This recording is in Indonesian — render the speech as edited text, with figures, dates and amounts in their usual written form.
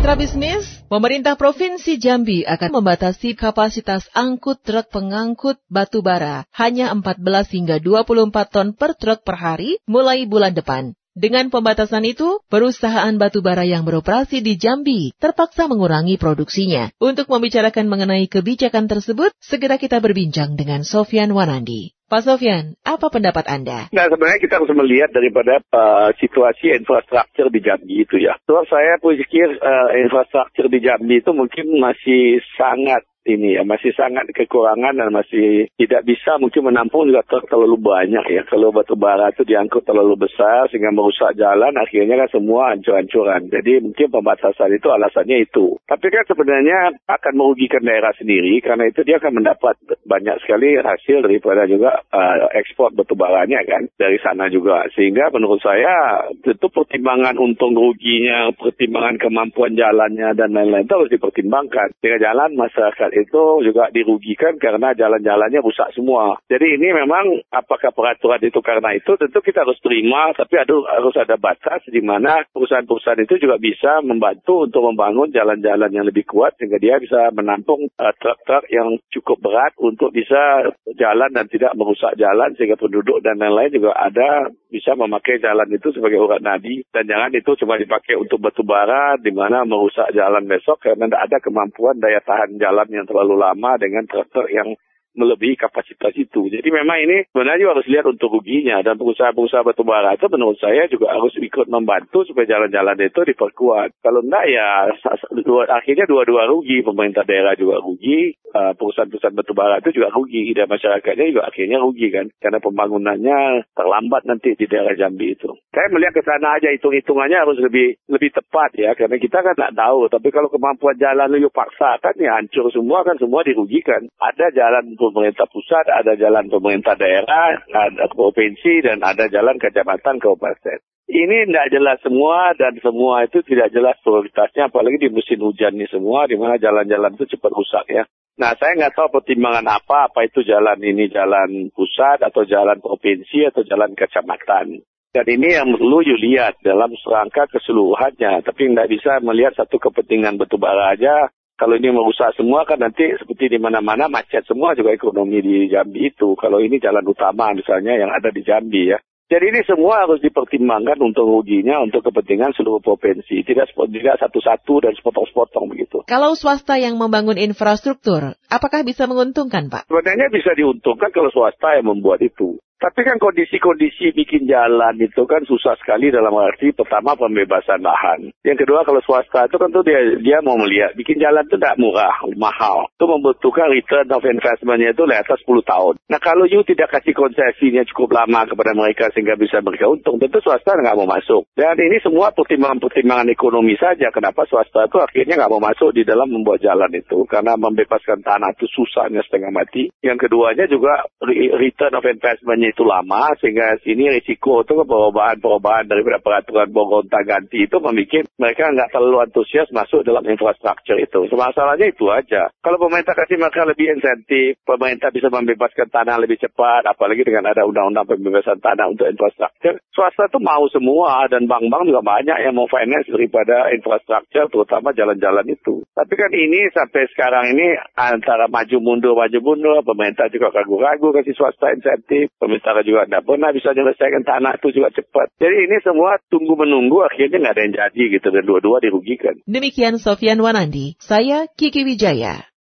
Mitra bisnis, pemerintah Provinsi Jambi akan membatasi kapasitas angkut truk pengangkut batu bara hanya 14 hingga 24 ton per truk per hari mulai bulan depan. Dengan pembatasan itu, perusahaan batu bara yang beroperasi di Jambi terpaksa mengurangi produksinya. Untuk membicarakan mengenai kebijakan tersebut, segera kita berbincang dengan Sofyan Wanandi. Pak Sofyan, apa pendapat Anda? Nah, sebenarnya kita harus melihat daripada situasi infrastruktur di Jambi itu ya. Soal saya pikir infrastruktur di Jambi itu mungkin masih sangat masih sangat kekurangan dan masih tidak bisa mungkin menampung juga terlalu banyak ya. Kalau batu bara itu diangkut terlalu besar sehingga merusak jalan, akhirnya kan semua hancur-hancuran. Jadi mungkin pembatasan itu alasannya itu. Tapi kan sebenarnya akan merugikan daerah sendiri karena itu dia akan mendapat banyak sekali hasil daripada juga ekspor batu baranya kan dari sana juga. Sehingga menurut saya itu pertimbangan untung ruginya, pertimbangan kemampuan jalannya dan lain-lain itu harus dipertimbangkan. Sehingga jalan masyarakat itu juga dirugikan karena jalan-jalannya rusak semua. Jadi ini memang apakah peraturan itu karena itu tentu kita harus terima, tapi harus ada batas di mana perusahaan-perusahaan itu juga bisa membantu untuk membangun jalan-jalan yang lebih kuat sehingga dia bisa menampung truk-truk yang cukup berat untuk bisa jalan dan tidak merusak jalan sehingga penduduk dan lain-lain juga ada bisa memakai jalan itu sebagai urat nadi dan jangan itu cuma dipakai untuk batu bara di mana merusak jalan besok karena tidak ada kemampuan daya tahan jalan yang terlalu lama dengan truk yang melebihi kapasitas itu. Jadi memang ini sebenarnya harus lihat untuk ruginya dan pengusaha-pengusaha batu bara itu menurut saya juga harus ikut membantu supaya jalan-jalan itu diperkuat. Kalau enggak ya akhirnya dua-dua rugi, pemerintah daerah juga rugi, perusahaan-perusahaan batu bara itu juga rugi dan masyarakatnya juga akhirnya rugi kan karena pembangunannya terlambat nanti di daerah Jambi itu. Saya melihat ke sana aja hitung-hitungannya harus lebih tepat ya karena kita kan nggak tahu. Tapi kalau kemampuan jalan lu paksa kan ya hancur semua kan semua dirugikan. Ada jalan pemerintah pusat, ada jalan pemerintah daerah, ada provinsi, dan ada jalan kecamatan kabupaten. Ini tidak jelas semua dan semua itu tidak jelas prioritasnya, apalagi di musim hujan ini semua, di mana jalan-jalan itu cepat rusak ya. Nah, saya nggak tahu pertimbangan apa itu jalan ini jalan pusat atau jalan provinsi atau jalan kecamatan. Dan ini yang perlu dilihat dalam serangka keseluruhannya, tapi tidak bisa melihat satu kepentingan batu bara aja. Kalau ini merusak semua kan nanti seperti di mana-mana macet semua juga ekonomi di Jambi itu. Kalau ini jalan utama misalnya yang ada di Jambi ya. Jadi ini semua harus dipertimbangkan untuk ruginya untuk kepentingan seluruh provinsi. Tidak satu-satu dan sepotong-sepotong begitu. Kalau swasta yang membangun infrastruktur, apakah bisa menguntungkan Pak? Sebenarnya bisa diuntungkan kalau swasta yang membuat itu. Tapi kan kondisi-kondisi bikin jalan itu kan susah sekali dalam arti pertama pembebasan lahan. Yang kedua kalau swasta itu kan tuh dia mau melihat bikin jalan itu tidak murah, mahal. Itu membutuhkan return of investment-nya itu di atas 10 tahun. Nah kalau you tidak kasih konsesinya cukup lama kepada mereka sehingga bisa mereka untung, tentu swasta nggak mau masuk. Dan ini semua pertimbangan ekonomi saja. Kenapa swasta itu akhirnya nggak mau masuk di dalam membuat jalan itu. Karena membebaskan tanah itu susahnya setengah mati. Yang keduanya juga return of investment itu lama sehingga sini risiko itu perubahan daripada peraturan gonta-ganti itu membuat mereka nggak terlalu antusias masuk dalam infrastruktur itu. Masalahnya itu aja. Kalau pemerintah kasih mereka lebih insentif, pemerintah bisa membebaskan tanah lebih cepat, apalagi dengan ada undang-undang pembebasan tanah untuk infrastruktur, swasta itu mau semua dan bank-bank juga banyak yang mau finance daripada infrastruktur, terutama jalan-jalan itu. Tapi kan ini sampai sekarang ini antara maju mundur, pemerintah juga ragu-ragu kasih swasta insentif. Pemerintah juga tidak pernah bisa menyelesaikan tanah itu juga cepat. Jadi ini semua tunggu-menunggu akhirnya nggak ada yang jadi gitu dan dua-dua dirugikan. Demikian Sofyan Wanandi, saya Kiki Wijaya.